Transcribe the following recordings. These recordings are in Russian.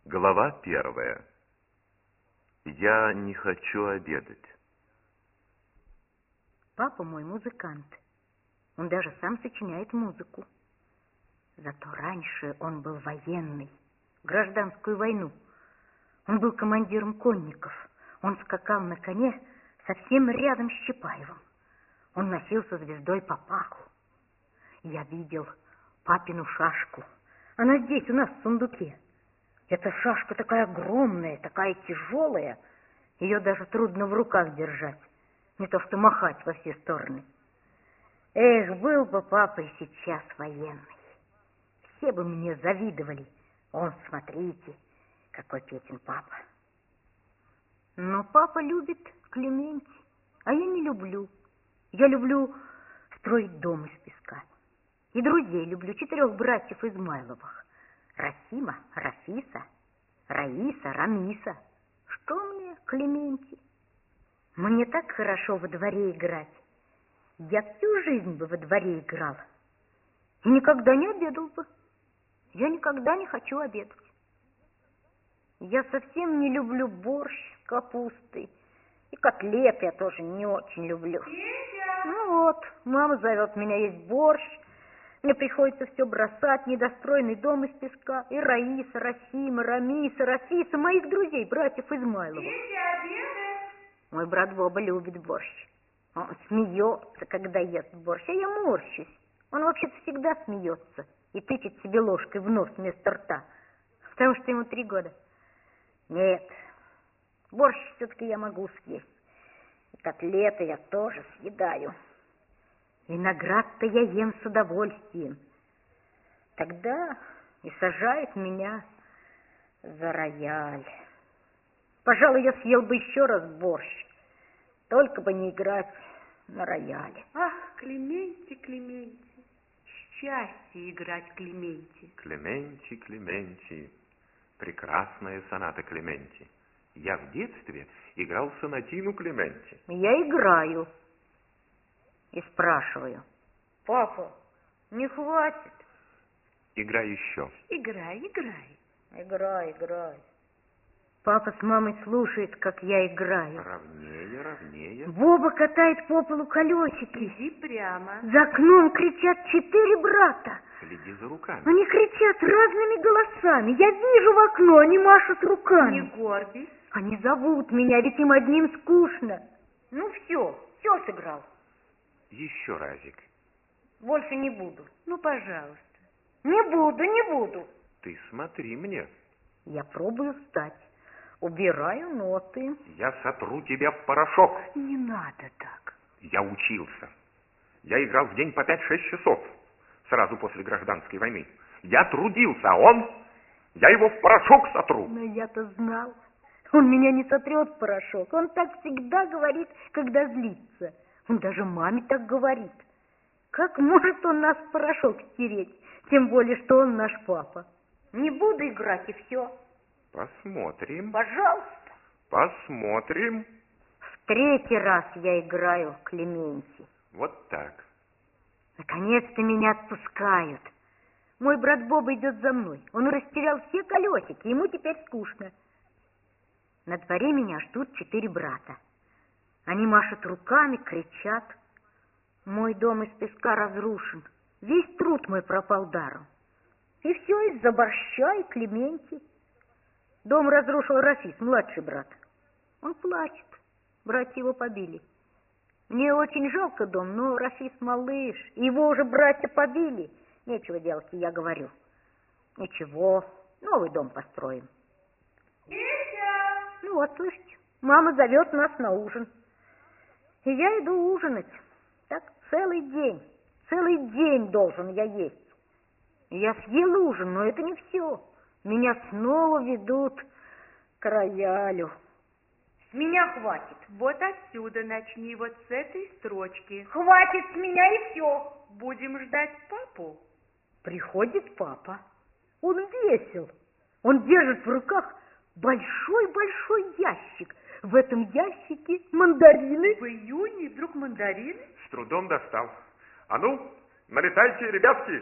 Глава 1. Я не хочу обедать. Папа мой музыкант. Он даже сам сочиняет музыку. Зато раньше он был военный, в гражданскую войну. Он был командиром конников. Он скакал на коне совсем рядом с Чапаевым. Он носился звездой по паху. Я видел папину шашку. Она здесь у нас в сундуке. Эта шашка такая огромная, такая тяжелая, ее даже трудно в руках держать, не то что махать во все стороны. Эх, был бы папа и сейчас военный. Все бы мне завидовали. Он, смотрите, какой Петин папа. Но папа любит Клементий, а я не люблю. Я люблю строить дом из песка. И друзей люблю, 4 братьев Измайловых. Расима, Рафиса, Раиса, Рамиса. Что мне, Клементий? Мне так хорошо во дворе играть. Я всю жизнь бы во дворе играл. И никогда не обедал бы. Я никогда не хочу обедать. Я совсем не люблю борщ с капустой. И котлеты я тоже не очень люблю. Ну вот, мама зовет меня есть борщ. Мне приходится все бросать, недостроенный дом из песка. И Раиса, Расима, Рамиса, Рафиса, моих друзей, братьев Измайловых. Мой брат Боба любит борщ. Он смеется, когда ест борщ, а я морщусь. Он вообще-то всегда смеется и тычет себе ложкой в нос вместо рта, потому что ему 3 года. Нет, борщ все-таки я могу съесть. И котлеты я тоже съедаю. Виноград-то я ем с удовольствием. Тогда и сажают меня за рояль. Пожалуй, я съел бы еще раз борщ, только бы не играть на рояле. Ах, Клементий, Клементий, счастье играть Клементий. Клементий, Клементий, прекрасная соната Клементий. Я в детстве играл сонатину Клементий. Я играю и спрашиваю: папа, не хватит? Играй еще. Играй, играй. Играй. Папа с мамой слушает, как я играю. Ровнее, ровнее. Боба катает по полу колесики. Иди прямо. За окном кричат 4 брата. Следи за руками. Они кричат разными голосами. Я вижу в окно, они машут руками. Не гордись. Они зовут меня, ведь им одним скучно. Ну все сыграл. Еще разик. Больше не буду. Ну, пожалуйста. Не буду. Ты смотри мне. Я пробую встать. Убираю ноты. Я сотру тебя в порошок. Не надо так. Я учился. Я играл в день по 5-6 часов, сразу после гражданской войны. Я трудился, а он... Я его в порошок сотру. Но я-то знал. Он меня не сотрет в порошок. Он так всегда говорит, когда злится. Он даже маме так говорит. Как может он нас в порошок стереть? Тем более, что он наш папа. Не буду играть, и все. Посмотрим. Пожалуйста. Посмотрим. В 3-й раз я играю, Клементий. Вот так. Наконец-то меня отпускают. Мой брат Боба идет за мной. Он растерял все колесики, ему теперь скучно. На дворе меня ждут 4 брата. Они машут руками, кричат. Мой дом из песка разрушен. Весь труд мой пропал даром. И все из-за борща и Клементий. Дом разрушил Рафис, младший брат. Он плачет. Братья его побили. Мне очень жалко дом, но Рафис малыш. Его уже братья побили. Нечего делать, я говорю. Ничего, новый дом построим. Ну вот, слышите, мама зовет нас на ужин. И я иду ужинать. Так целый день должен я есть. Я съел ужин, но это не все. Меня снова ведут к роялю. С меня хватит. Вот отсюда начни, вот с этой строчки. Хватит с меня и все. Будем ждать папу. Приходит папа. Он весел. Он держит в руках большой-большой ящик. В этом ящике мандарины. В июне вдруг мандарины? С трудом достал. А ну, налетайте, ребятки.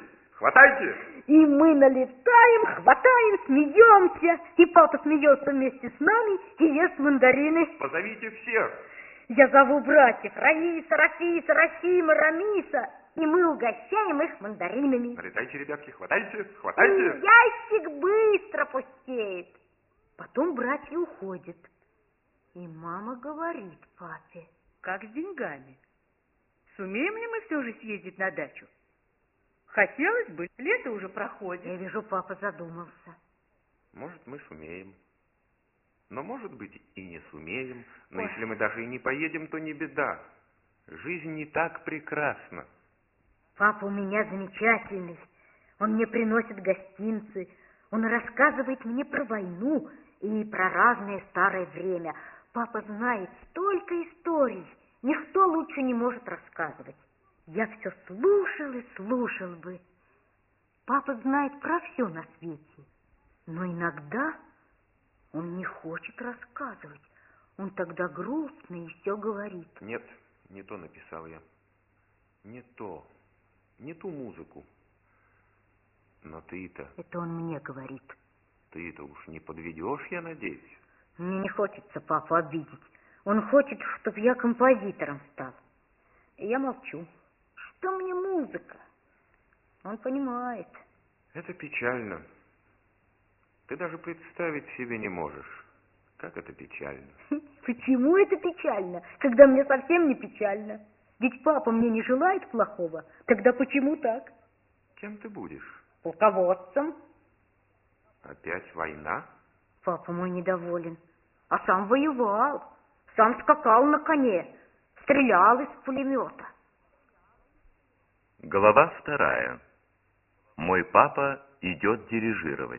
хватайте! И мы налетаем, хватаем, смеемся. И папа смеется вместе с нами и ест мандарины. Позовите всех! Я зову братьев Раиса, Рафиса, Рахима, Рамиса. И мы угощаем их мандаринами. Налетайте, ребятки, хватайте, И хватайте! ящик быстро пустеет. Потом братья уходят. И мама говорит папе: Как с деньгами? Сумеем ли мы все же съездить на дачу? Хотелось бы, лето уже проходит. Я вижу, папа задумался. Может, мы сумеем. Но, может быть, и не сумеем. Но если мы даже и не поедем, то не беда. Жизнь не так прекрасна. Папа у меня замечательный. Он мне приносит гостинцы. Он рассказывает мне про войну и про разное старое время. Папа знает столько историй. Никто лучше не может рассказывать. Я все слушал и слушал бы. Папа знает про все на свете. Но иногда он не хочет рассказывать. Он тогда грустный и все говорит. Нет, не то написал я. Не то. Не ту музыку. Но ты-то... Это он мне говорит. Ты-то уж не подведешь, я надеюсь. Мне не хочется папу обидеть. Он хочет, чтобы я композитором стал. И я молчу. Что мне музыка? Он понимает. Это печально. Ты даже представить себе не можешь, как это печально. Почему это печально, когда мне совсем не печально? Ведь папа мне не желает плохого. Тогда почему так? Кем ты будешь? Полководцем. Опять война? Папа мой недоволен. А сам воевал. Сам скакал на коне. Стрелял из пулемета. Глава 2. Мой папа идет дирижировать.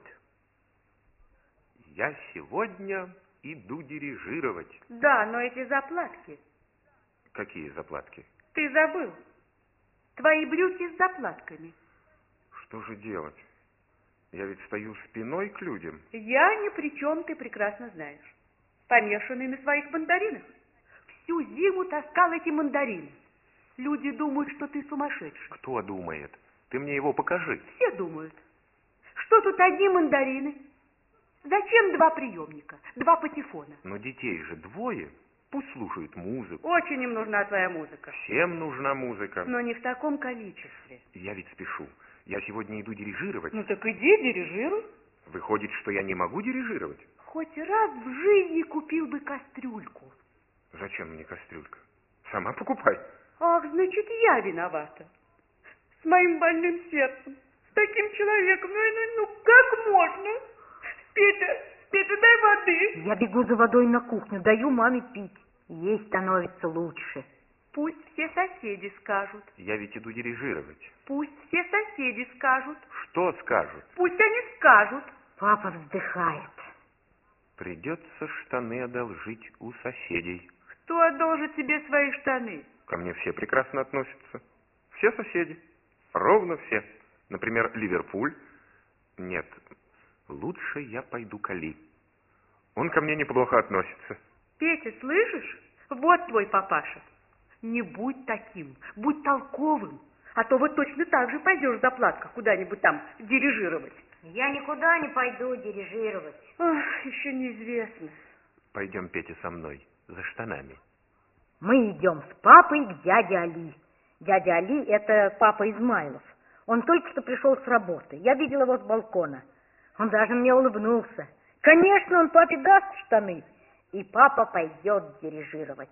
Я сегодня иду дирижировать. Да, но эти заплатки. Какие заплатки? Ты забыл. Твои брюки с заплатками. Что же делать? Я ведь стою спиной к людям. Я ни при чем, ты прекрасно знаешь. Помешанный на своих мандаринах. Всю зиму таскал эти мандарины. Люди думают, что ты сумасшедший. Кто думает? Ты мне его покажи. Все думают. Что тут одни мандарины? Зачем два приемника, два патефона? Но детей же двое. Пусть слушают музыку. Очень им нужна твоя музыка. Всем нужна музыка. Но не в таком количестве. Я ведь спешу. Я сегодня иду дирижировать. Ну так иди, дирижируй. Выходит, что я не могу дирижировать? Хоть раз в жизни купил бы кастрюльку. Зачем мне кастрюлька? Сама покупай. Ах, значит, я виновата. С моим больным сердцем. С таким человеком. Ну как можно? Петя, дай воды. Я бегу за водой на кухню, даю маме пить. Ей становится лучше. Пусть все соседи скажут. Я ведь иду дирижировать. Пусть все соседи скажут. Что скажут? Пусть они скажут. Папа вздыхает. Придется штаны одолжить у соседей. Кто одолжит тебе свои штаны? Ко мне все прекрасно относятся. Все соседи. Ровно все. Например, Ливерпуль. Нет, лучше я пойду к Али. Он ко мне неплохо относится. Петя, слышишь? Вот твой папаша. Не будь таким, будь толковым. А то вот точно так же пойдешь в заплатках куда-нибудь там дирижировать. Я никуда не пойду дирижировать. Ах, еще неизвестно. Пойдем, Петя, со мной, за штанами. Мы идем с папой к дяде Али. Дядя Али — это папа Измайлов. Он только что пришел с работы. Я видел его с балкона. Он даже мне улыбнулся. Конечно, он папе даст штаны. И папа пойдет дирижировать.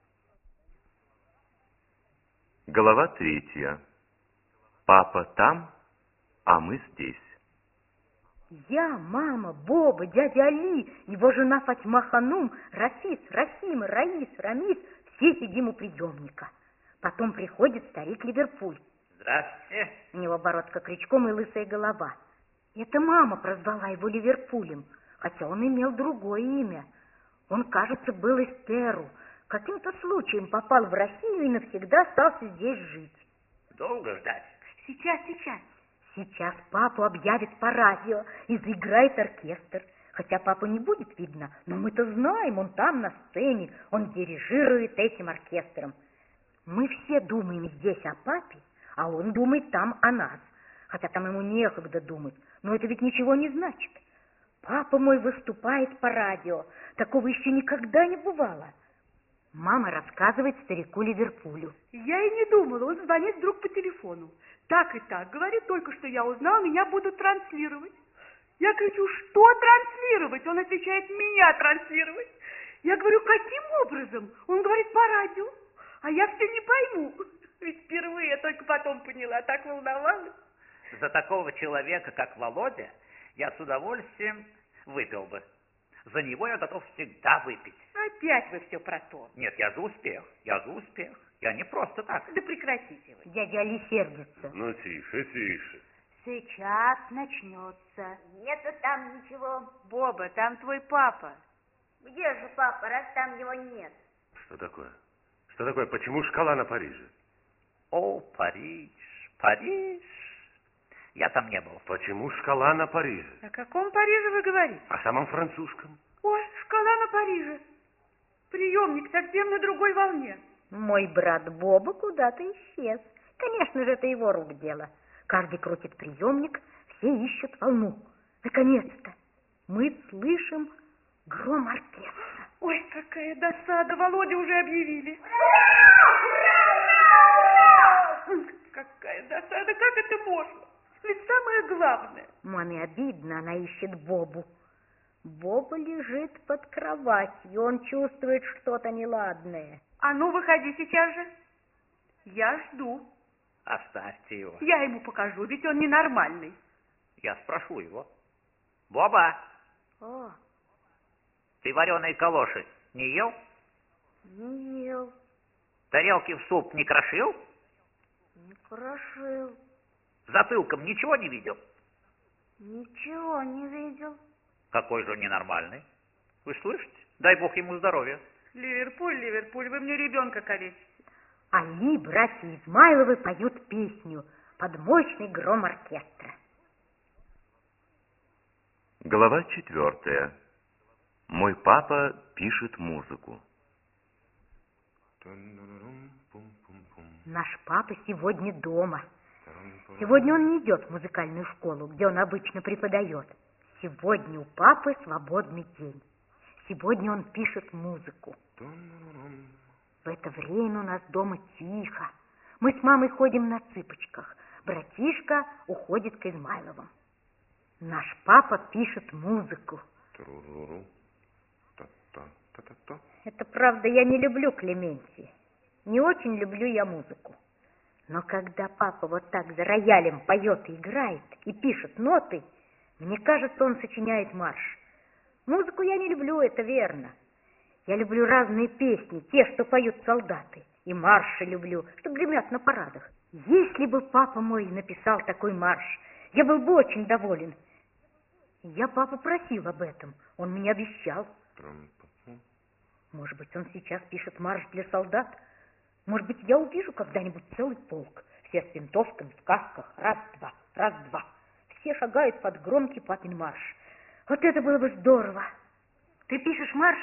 Глава 3. Папа там, а мы здесь. Я, мама, Боба, дядя Али, его жена Фатьма Ханум, Рафис, Рахима, Раис, Рамис — все сидим у приемника. Потом приходит старик Ливерпуль. Здравствуйте. У него бородка крючком и лысая голова. Это мама прозвала его Ливерпулем, хотя он имел другое имя. Он, кажется, был из Перу. Каким-то случаем попал в Россию и навсегда остался здесь жить. Долго ждать? Сейчас. Сейчас папу объявят по радио и заиграет оркестр. Хотя папу не будет видно, но мы-то знаем, он там на сцене, он дирижирует этим оркестром. Мы все думаем здесь о папе, а он думает там о нас. хотя там ему некогда думать, но это ведь ничего не значит. Папа мой выступает по радио, такого еще никогда не бывало. Мама рассказывает старику Ливерпулю. Я и не думала, он звонит вдруг по телефону. Так и так, говорит, только что я узнал, меня будут транслировать. Я кричу, что транслировать? Он отвечает, меня транслировать. Я говорю, каким образом? Он говорит, по радио. А я все не пойму. Ведь впервые я только потом поняла, так волновалась. За такого человека, как Володя, я с удовольствием выпил бы. За него я готов всегда выпить. Опять вы все про то. Нет, я за успех. Я не просто так. Да прекратите вы. Дядя Али сердится. Ну, тише, тише. Сейчас начнется. Нету там ничего. Боба, там твой папа. Где же папа, раз там его нет? Что такое? Что такое? Почему шкала на Париже? О, Париж, Париж. Я там не был. Почему шкала на Париже? О каком Париже вы говорите? О самом французском. Ой, шкала на Париже. Приемник совсем на другой волне. Мой брат Боба куда-то исчез. Конечно же, это его рук дело. Каждый крутит приемник, все ищут волну. Наконец-то мы слышим гром оркестра. Ой, какая досада, Володя уже объявили. Какая досада, как это можно? Ведь самое главное. Маме обидно, она ищет Бобу. Боба лежит под кроватью, он чувствует что-то неладное. А ну, выходи сейчас же. Я жду. Оставьте его. Я ему покажу, ведь он ненормальный. Я спрошу его. Боба, О, ты вареные калоши не ел? не ел, Тарелки в суп не крошил? не крошил, Затылком ничего не видел? ничего не видел. Какой же он ненормальный. Вы слышите? Дай бог ему здоровья. Ливерпуль, Ливерпуль, вы мне ребенка калечите. Али, братья Измайловы поют песню под мощный гром оркестра. Глава 4. Мой папа пишет музыку. Наш папа сегодня дома. Сегодня он не идет в музыкальную школу, где он обычно преподает. Сегодня у папы свободный день. Сегодня он пишет музыку. В это время у нас дома тихо. Мы с мамой ходим на цыпочках. Братишка уходит к Измайловым. Наш папа пишет музыку. Это правда, я не люблю Клементия. Не очень люблю я музыку. Но когда папа вот так за роялем поет и играет, и пишет ноты, мне кажется, он сочиняет марш. Музыку я не люблю, это верно. Я люблю разные песни, те, что поют солдаты. И марши люблю, что гремят на парадах. Если бы папа мой написал такой марш, я был бы очень доволен. Я папу просил об этом, он мне обещал. Может быть, он сейчас пишет марш для солдат? Может быть, я увижу когда-нибудь целый полк. Все с винтовками, в касках. Раз-два, раз-два. Все шагают под громкий папин марш. Вот это было бы здорово. Ты пишешь марш?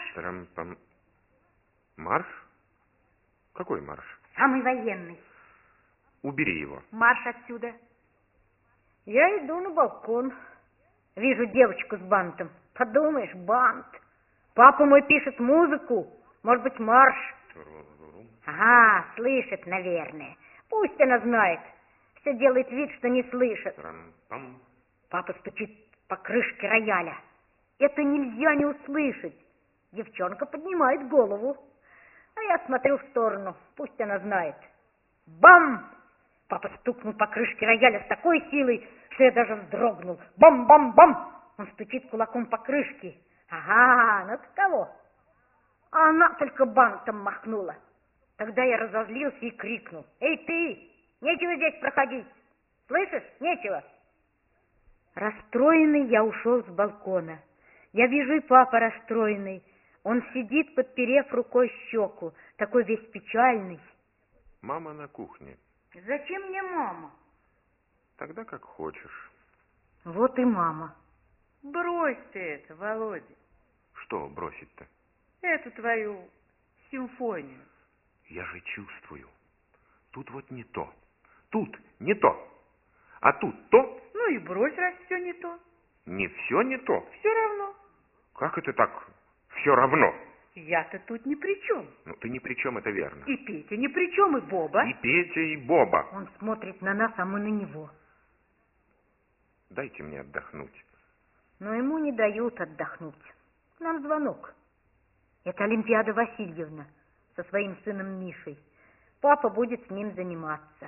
Марш? Какой марш? Самый военный. Убери его. Марш отсюда. Я иду на балкон. Вижу девочку с бантом. Подумаешь, бант. Папа мой пишет музыку. Может быть, марш. Ага, слышит, наверное. Пусть она знает. Все делает вид, что не слышит. Папа стучит по крышке рояля. Это нельзя не услышать. Девчонка поднимает голову. А я смотрю в сторону. Пусть она знает. Бам! Папа стукнул по крышке рояля с такой силой, что я даже вздрогнул. Бам-бам-бам! Он стучит кулаком по крышке. Ага, ну каково? А она только бантом махнула. Тогда я разозлился и крикнул. Эй, ты! Нечего здесь проходить. Слышишь? Нечего. Расстроенный я ушел с балкона. Я вижу и папа расстроенный. Он сидит, подперев рукой щеку, такой весь печальный. Мама на кухне. Зачем мне мама? Тогда как хочешь. Вот и мама. Брось ты это, Володя. Что бросить-то? Эту твою симфонию. Я же чувствую. Тут вот не то. Тут не то. А тут то. Ну и брось, раз все не то. Не все не то. Все равно. Как это так все равно? Я-то тут ни при чем. Ну, ты ни при чем, это верно. И Петя ни при чем, и Боба. И Петя, и Боба. Он смотрит на нас, а мы на него. Дайте мне отдохнуть. Но ему не дают отдохнуть. Нам звонок. Это Олимпиада Васильевна со своим сыном Мишей. Папа будет с ним заниматься.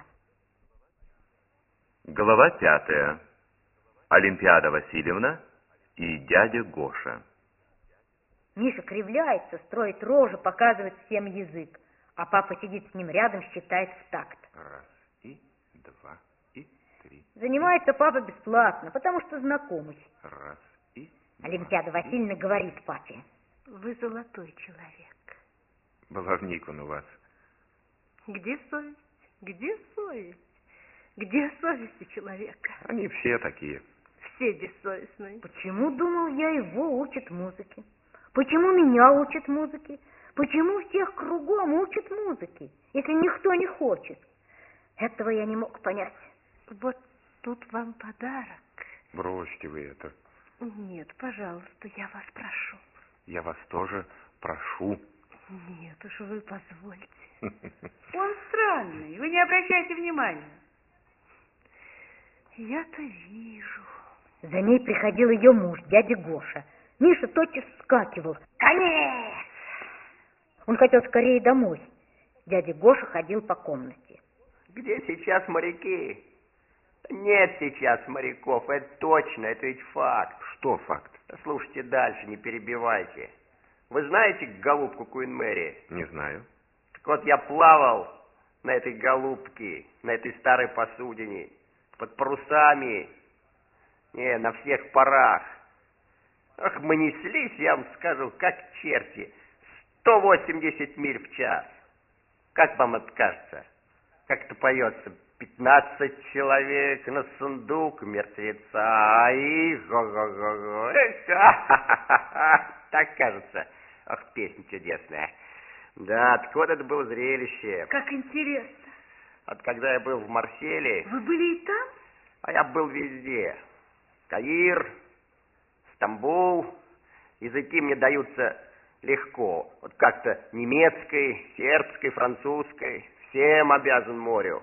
Глава 5. Олимпиада Васильевна и дядя Гоша. Миша кривляется, строит рожи, показывает всем язык. А папа сидит с ним рядом, считает в такт. Раз, и два, и три. Занимается папа бесплатно, потому что знакомый. Раз, и два. Олимпиада Васильевна говорит папе. Вы золотой человек. Баловник он у вас. Где совесть? Где совесть? Где совесть у человека? Они все такие. Все бессовестные. Почему, думал я, его учат музыке? Почему меня учат музыке? Почему всех кругом учат музыке, если никто не хочет? Этого я не мог понять. Вот тут вам подарок. Бросьте вы это. Нет, пожалуйста, я вас прошу. Я вас тоже прошу. Нет уж, вы позвольте. Он странный, вы не обращайте внимания. Я-то вижу. За ней приходил ее муж, дядя Гоша. Миша тотчас вскакивал. «Конец!» Он хотел скорее домой. Дядя Гоша ходил по комнате. Где сейчас моряки? Нет сейчас моряков, это точно, это ведь факт. Что факт? Слушайте дальше, не перебивайте. Вы знаете голубку Куин Мэри? Не знаю. Так вот, я плавал на этой голубке, на этой старой посудине, под парусами, на всех парах. Ах, мы неслись, я вам скажу, как черти, 180 миль в час. Как вам это кажется? Как это поется? 15 человек на сундук мертвеца. И го-го-го-го. Так кажется. Ах, песня чудесная. Да, так вот это было зрелище. Как интересно. Вот когда я был в Марселе... Вы были и там? А я был везде. Каир, Стамбул. Языки мне даются легко. Вот как-то немецкой, сербской, французской. Всем обязан морю.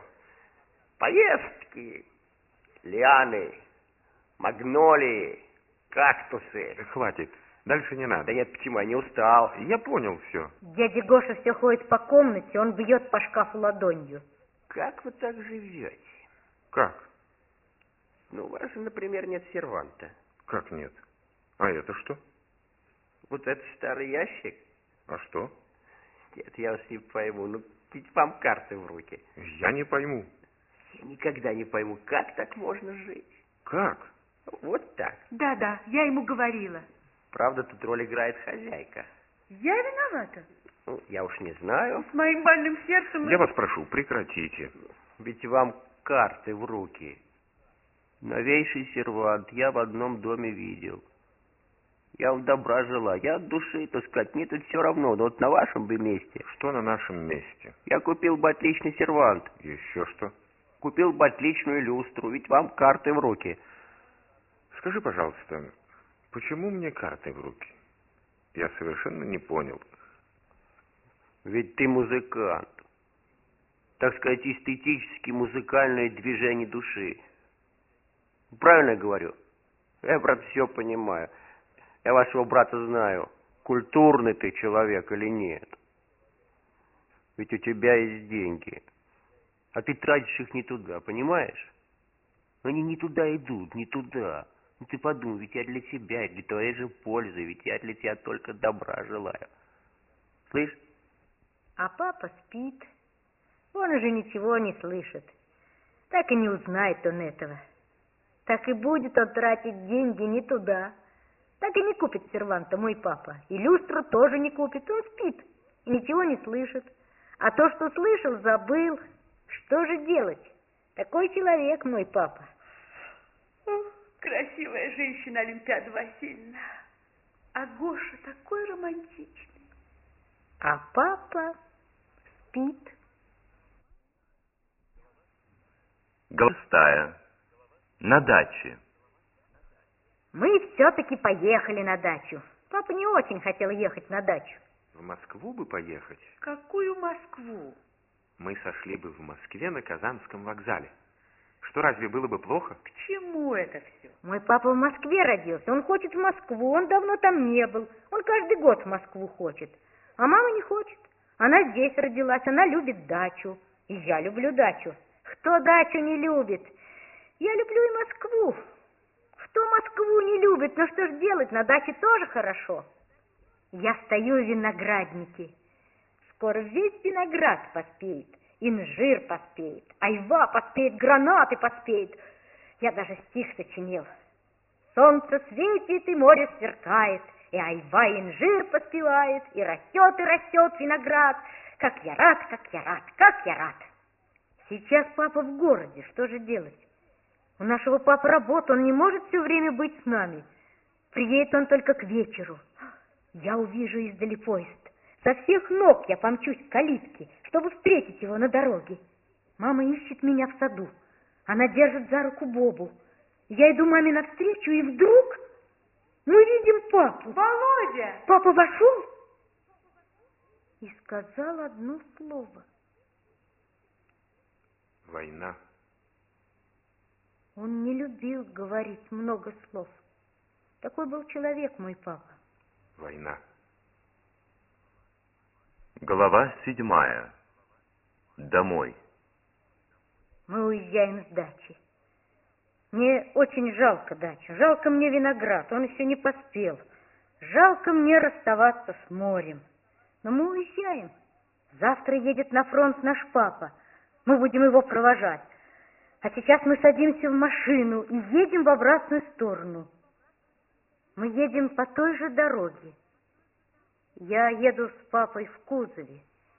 Поездки, лианы, магнолии, кактусы. Хватит. Дальше не надо. Да нет, почему? Я не устал. Я понял все. Дядя Гоша все ходит по комнате, он бьет по шкафу ладонью. Как вы так живете? Как? Ну, у вас же, например, нет серванта. Как нет? А это что? Вот этот старый ящик? А что? Нет, я вас не пойму. Ну, ведь вам карты в руки. Я не пойму. Я никогда не пойму, как так можно жить. Как? Вот так. Да-да, я ему говорила. Правда, тут роль играет хозяйка. Я виновата. Ну, я уж не знаю. С моим больным сердцем... Я вас прошу, прекратите. Ведь вам карты в руки. Новейший сервант я в одном доме видел. Я вам добра желаю. Я от души, так сказать, мне тут все равно. Но вот на вашем бы месте. Что на нашем месте? Я купил бы отличный сервант. Еще что? Купил бы отличную люстру, ведь вам карты в руки. Скажи, пожалуйста, почему мне карты в руки? Я совершенно не понял. Ведь ты музыкант. Так сказать, эстетически музыкальное движение души. Правильно я говорю? Я, брат, все понимаю. Я вашего брата знаю. Культурный ты человек или нет. Ведь у тебя есть деньги. А ты тратишь их не туда, понимаешь? Они не туда идут, не туда. Ну ты подумай, ведь я для себя, для твоей же пользы, ведь я для тебя только добра желаю. Слышь? А папа спит. Он уже ничего не слышит. Так и не узнает он этого. Так и будет он тратить деньги не туда. Так и не купит серванта мой папа. И люстру тоже не купит. Он спит и ничего не слышит. А то, что слышал, забыл. Что же делать? Такой человек мой папа. Красивая женщина Олимпиада Васильевна. А Гоша такой романтичный. А папа спит. Глава 6. На даче. Мы все-таки поехали на дачу. Папа не очень хотел ехать на дачу. В Москву бы поехать. Какую Москву? Мы сошли бы в Москве на Казанском вокзале. Что, разве было бы плохо? К чему это все? Мой папа в Москве родился, он хочет в Москву, он давно там не был. Он каждый год в Москву хочет. А мама не хочет. Она здесь родилась, она любит дачу. И я люблю дачу. Кто дачу не любит? Я люблю и Москву. Кто Москву не любит? Но что ж делать, на даче тоже хорошо. Я стою в винограднике. Скоро весь виноград поспеет, инжир поспеет, айва поспеет, гранаты поспеет. Я даже стих сочинил. Солнце светит, и море сверкает, и айва, и инжир поспевает, и растет виноград. Как я рад, как я рад, как я рад. Сейчас папа в городе, что же делать? У нашего папы работа, он не может все время быть с нами. Приедет он только к вечеру. Я увижу издали поезд. Со всех ног я помчусь к калитке, чтобы встретить его на дороге. Мама ищет меня в саду. Она держит за руку Бобу. Я иду маме навстречу, и вдруг мы видим папу. Володя! Папа вошел и сказал одно слово. Война. Он не любил говорить много слов. Такой был человек мой папа. Война. Глава 7. Домой. Мы уезжаем с дачи. Мне очень жалко дачу. Жалко мне виноград, он еще не поспел. Жалко мне расставаться с морем. Но мы уезжаем. Завтра едет на фронт наш папа. Мы будем его провожать. А сейчас мы садимся в машину и едем в обратную сторону. Мы едем по той же дороге. Я еду с папой в кузове.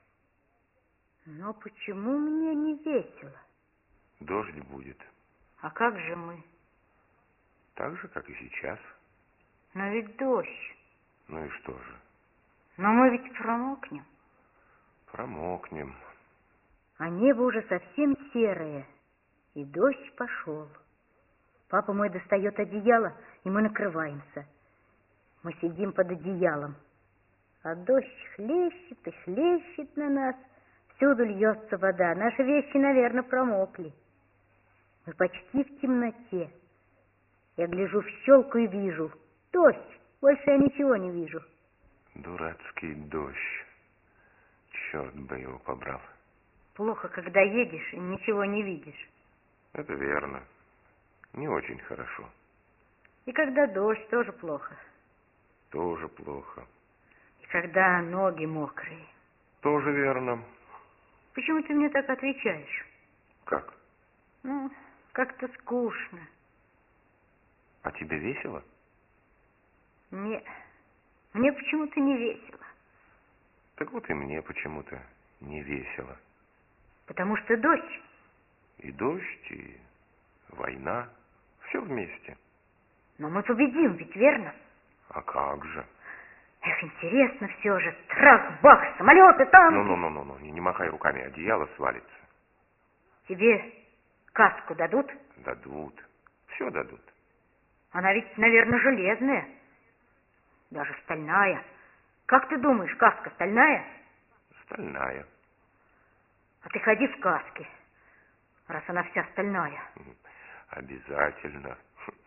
Но почему мне не весело? Дождь будет. А как же мы? Так же, как и сейчас. Но ведь дождь. Ну и что же? Но мы ведь промокнем. Промокнем. А небо уже совсем серое, и дождь пошел. Папа мой достает одеяло, и мы накрываемся. Мы сидим под одеялом, а дождь хлещет и хлещет на нас. Всюду льется вода, наши вещи, наверное, промокли. Мы почти в темноте. Я гляжу в щелку и вижу дождь, больше я ничего не вижу. Дурацкий дождь. Черт бы его побрал. Плохо, когда едешь и ничего не видишь. Это верно. Не очень хорошо. И когда дождь, тоже плохо. Тоже плохо. И когда ноги мокрые. Тоже верно. Почему ты мне так отвечаешь? Как? Ну, как-то скучно. А тебе весело? Нет, мне почему-то не весело. Так вот и мне почему-то не весело. Потому что дождь. И дождь, и война. Все вместе. Но мы победим, ведь верно? А как же? Эх, интересно все же. Трах-бах, самолеты, танки. Ну, не махай руками, одеяло свалится. Тебе каску дадут? Дадут. Все дадут. Она ведь, наверное, железная. Даже стальная. Как ты думаешь, каска стальная? Стальная. А ты ходи в каске, раз она вся стальная. Обязательно.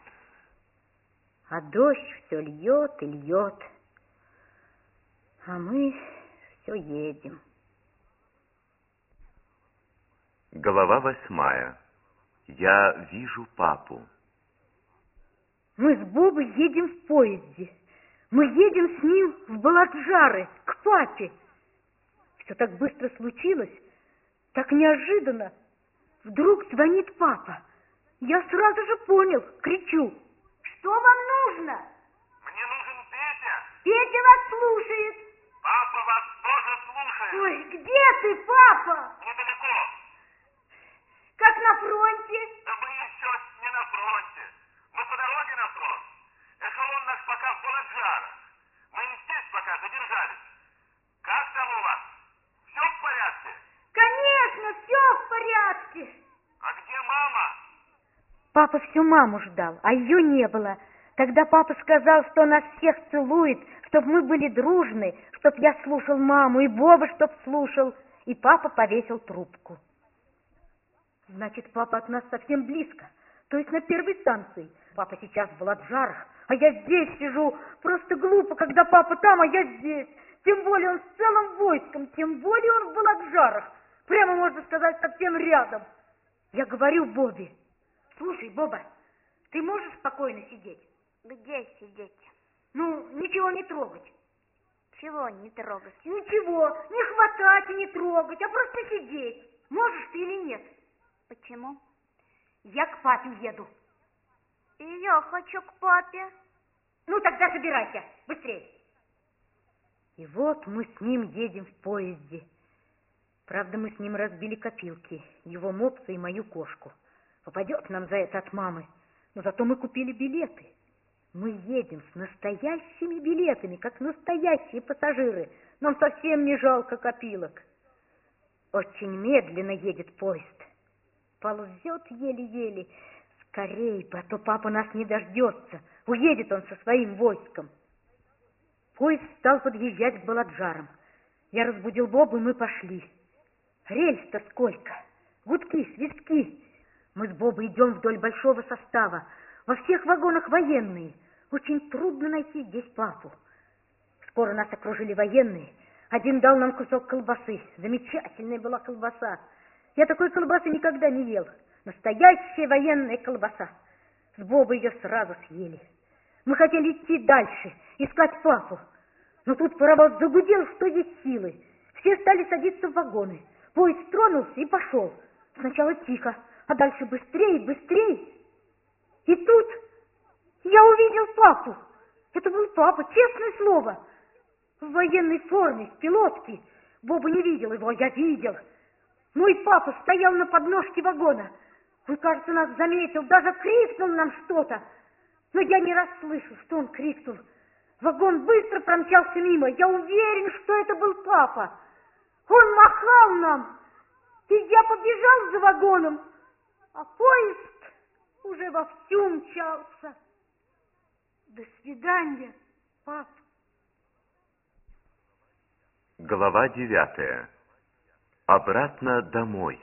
А дождь все льет и льет. А мы все едем. Глава 8. Я вижу папу. Мы с Бобой едем в поезде. Мы едем с ним в Баладжары, к папе. Все так быстро случилось, так неожиданно. Вдруг звонит папа. Я сразу же понял, кричу. Что вам нужно? Мне нужен Петя. Петя вас слушает. Папа вас тоже слушает. Ой, где ты, папа? Недалеко. Как на фронте? Да мы еще не на фронте. Мы по дороге на фронт. Эшелон наш пока в Баладжарах. Мы здесь пока задержались. Как там у вас? Все в порядке? Конечно, все в порядке. А где мама? Папа всю маму ждал, а ее не было. Тогда папа сказал, что нас всех целует, чтоб мы были дружны, чтоб я слушал маму, и Боба чтоб слушал. И папа повесил трубку. Значит, папа от нас совсем близко, то есть на первой станции. Папа сейчас в Владжарах, а я здесь сижу. Просто глупо, когда папа там, а я здесь. Тем более он с целым войском, тем более он в Владжарах. Прямо, можно сказать, совсем рядом. Я говорю Бобе: слушай, Боба, ты можешь спокойно сидеть? Где сидеть? Ну, ничего не трогать. Чего не трогать? Ничего, не хватать и не трогать, а просто сидеть. Можешь ты или нет? Почему? Я к папе еду. И я хочу к папе. Ну, тогда собирайся, быстрее. И вот мы с ним едем в поезде. Правда, мы с ним разбили копилки, его мопса и мою кошку. Попадет нам за это от мамы, но зато мы купили билеты. Мы едем с настоящими билетами, как настоящие пассажиры. Нам совсем не жалко копилок. Очень медленно едет поезд. Ползет еле-еле. Скорей бы, а то папа нас не дождется. Уедет он со своим войском. Поезд стал подъезжать к Баладжарам. Я разбудил Бобу, и мы пошли. Рельс-то сколько! Гудки, свистки. Мы с Бобой идем вдоль большого состава. Во всех вагонах военные. Очень трудно найти здесь папу. Скоро нас окружили военные. Один дал нам кусок колбасы. Замечательная была колбаса. Я такой колбасы никогда не ел. Настоящая военная колбаса. С Бобой ее сразу съели. Мы хотели идти дальше, искать папу. Но тут паровоз загудел, что есть силы. Все стали садиться в вагоны. Поезд тронулся и пошел. Сначала тихо, а дальше быстрее, быстрее. И тут я увидел папу. Это был папа, честное слово. В военной форме, с пилотки. Боба не видел его, я видел. Мой папа стоял на подножке вагона. Он, кажется, нас заметил, даже крикнул нам что-то. Но я не расслышал, что он крикнул. Вагон быстро промчался мимо. Я уверен, что это был папа. Он махал нам, и я побежал за вагоном, а поезд уже вовсю мчался. До свидания, пап. Глава 9. Обратно домой.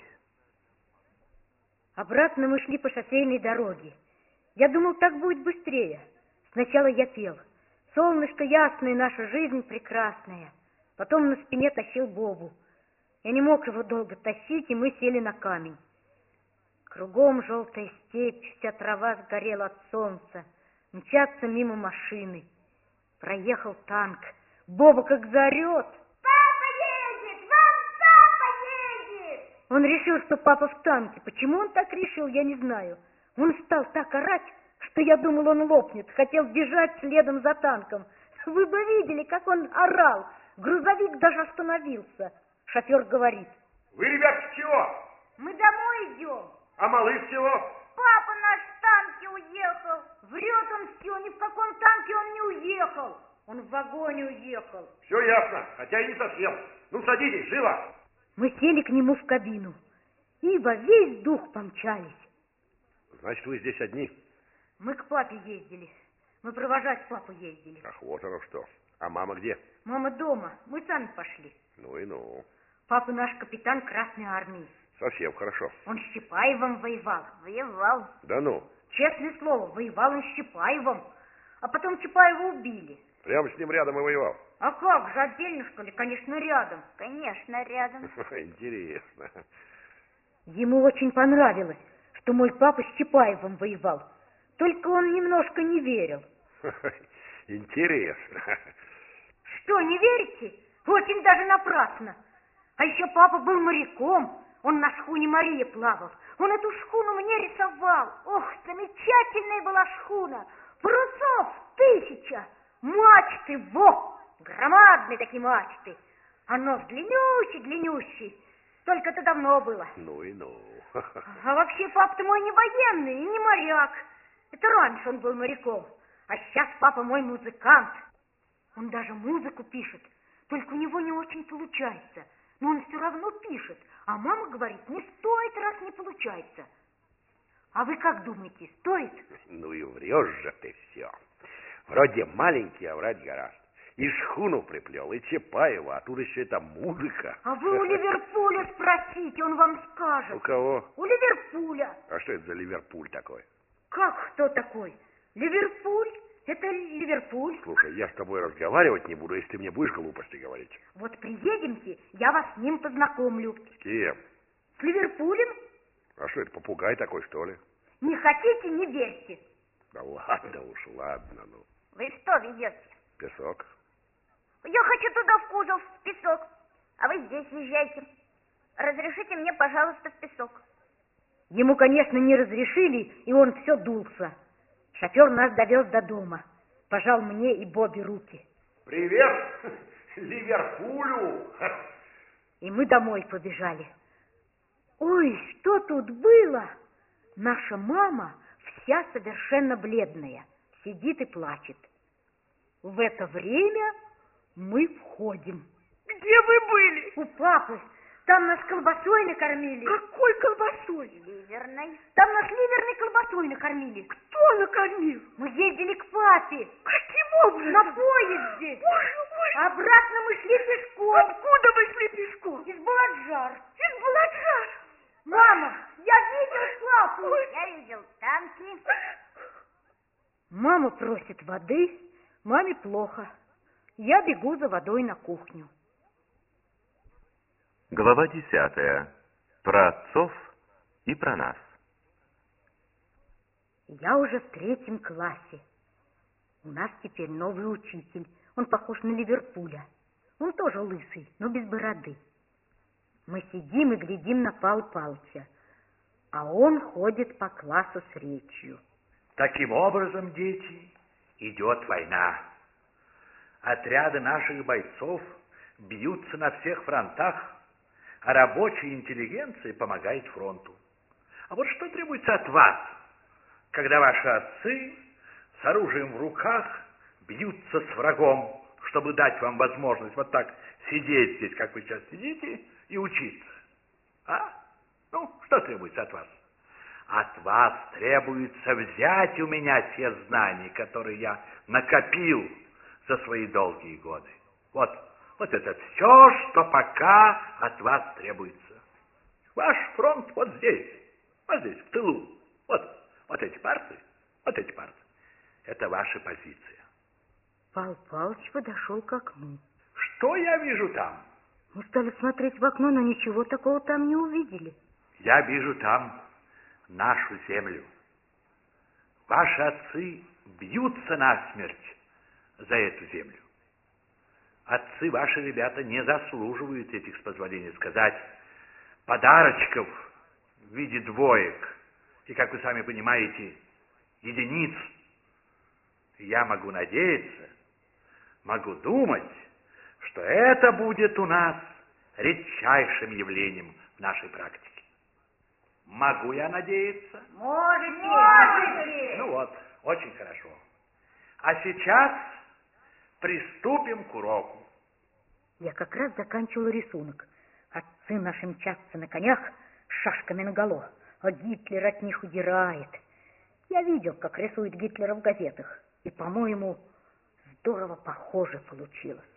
Обратно мы шли по шоссейной дороге. Я думал, так будет быстрее. Сначала я пел. Солнышко ясное, наша жизнь прекрасная. Потом на спине тащил Бобу. Я не мог его долго тащить, и мы сели на камень. Кругом желтая степь, вся трава сгорела от солнца. Мчатся мимо машины. Проехал танк. Боба как заорет. Папа едет! Вам папа едет! Он решил, что папа в танке. Почему он так решил, я не знаю. Он стал так орать, что я думал, он лопнет. Хотел бежать следом за танком. Вы бы видели, как он орал. Грузовик даже остановился. Шофер говорит: Вы, ребят, чего? Мы домой идем. А малыш чего? Папа наш в танке уехал. врет он все, ни в каком танке он не уехал. Он в вагоне уехал. Все ясно, хотя и не совсем. Ну, садитесь, живо. Мы сели к нему в кабину и во весь дух помчались. Значит, вы здесь одни? Мы к папе ездили. Мы провожать папу ездили. Ах, вот оно что. А мама где? Мама дома. Мы сами пошли. Ну и ну. Папа наш капитан Красной Армии. Совсем хорошо. Он с Чапаевым воевал. Воевал. Да ну. Честное слово, воевал он с Чапаевым. А потом Чапаева убили. Прямо с ним рядом и воевал? А как же, отдельно, что ли? Конечно, рядом. Конечно, рядом. Интересно. Ему очень понравилось, что мой папа с Чапаевым воевал. Только он немножко не верил. Интересно. Что, не верите? Очень даже напрасно. А еще папа был моряком. Он на шхуне Мария плавал. Он эту шхуну мне рисовал. Ох, замечательная была шхуна. Парусов 1000. Мачты, во! Громадные такие мачты. А нос длиннющий. Только это давно было. Ну и ну. А вообще папа-то мой не военный и не моряк. Это раньше он был моряком. А сейчас папа мой музыкант. Он даже музыку пишет. Только у него не очень получается. Но он все равно пишет. А мама говорит, не стоит, раз не получается. А вы как думаете, стоит? Ну и врешь же ты все. Вроде маленький, а врать гораздо. И шхуну приплел, и Чапаева, а тут еще эта музыка. А вы у Ливерпуля спросите, он вам скажет. У кого? У Ливерпуля. А что это за Ливерпуль такой? Как кто такой? Ливерпуль? Это Ливерпуль. Слушай, я с тобой разговаривать не буду, если ты мне будешь глупости говорить. Вот приедемте, я вас с ним познакомлю. С кем? С Ливерпулем? А что это, попугай такой, что ли? Не хотите, не верьте. Да ладно уж, ладно, ну. Вы что везете? Песок. Я хочу туда в кузов, в песок. А вы здесь езжайте. Разрешите мне, пожалуйста, в песок. Ему, конечно, не разрешили, и он все дулся. Шофер нас довез до дома. Пожал мне и Бобби руки. Привет, Ливерпулю! И мы домой побежали. Ой, что тут было? Наша мама вся совершенно бледная, сидит и плачет. В это время мы входим. Где вы были? У папы. Там нас колбасой накормили. Какой колбасой? Ливерной. Там нас ливерной колбасой накормили. Кто накормил? Мы ездили к папе. Каким образом? На поезде. Боже мой! Обратно мы шли пешком. Откуда вы шли пешком? Из Баладжар. Из Баладжара. Мама, я видел папу. Я видел танки. Мама просит воды, маме плохо. Я бегу за водой на кухню. Глава 10. Про отцов и про нас. Я уже в 3 классе. У нас теперь новый учитель. Он похож на Ливерпуля. Он тоже лысый, но без бороды. Мы сидим и глядим на Павла Павловича, а он ходит по классу с речью. Таким образом, дети, идет война. Отряды наших бойцов бьются на всех фронтах, а рабочая интеллигенция помогает фронту. А вот что требуется от вас, когда ваши отцы с оружием в руках бьются с врагом, чтобы дать вам возможность вот так сидеть здесь, как вы сейчас сидите, и учиться? А? Ну, что требуется от вас? От вас требуется взять у меня те знания, которые я накопил за свои долгие годы. Вот это все, что пока от вас требуется. Ваш фронт вот здесь, в тылу. Вот эти парты. Это ваша позиция. Павел Павлович подошел к окну. Что я вижу там? Мы стали смотреть в окно, но ничего такого там не увидели. Я вижу там нашу землю. Ваши отцы бьются насмерть за эту землю. Отцы ваши, ребята, не заслуживают этих, с позволения сказать, подарочков в виде двоек и, как вы сами понимаете, единиц. Я могу надеяться, могу думать, что это будет у нас редчайшим явлением в нашей практике. Могу я надеяться? Можете. Ну вот, очень хорошо. А сейчас приступим к уроку. Я как раз заканчивала рисунок. Отцы наши мчатся на конях с шашками наголо, а Гитлер от них удирает. Я видел, как рисует Гитлера в газетах, и, по-моему, здорово похоже получилось.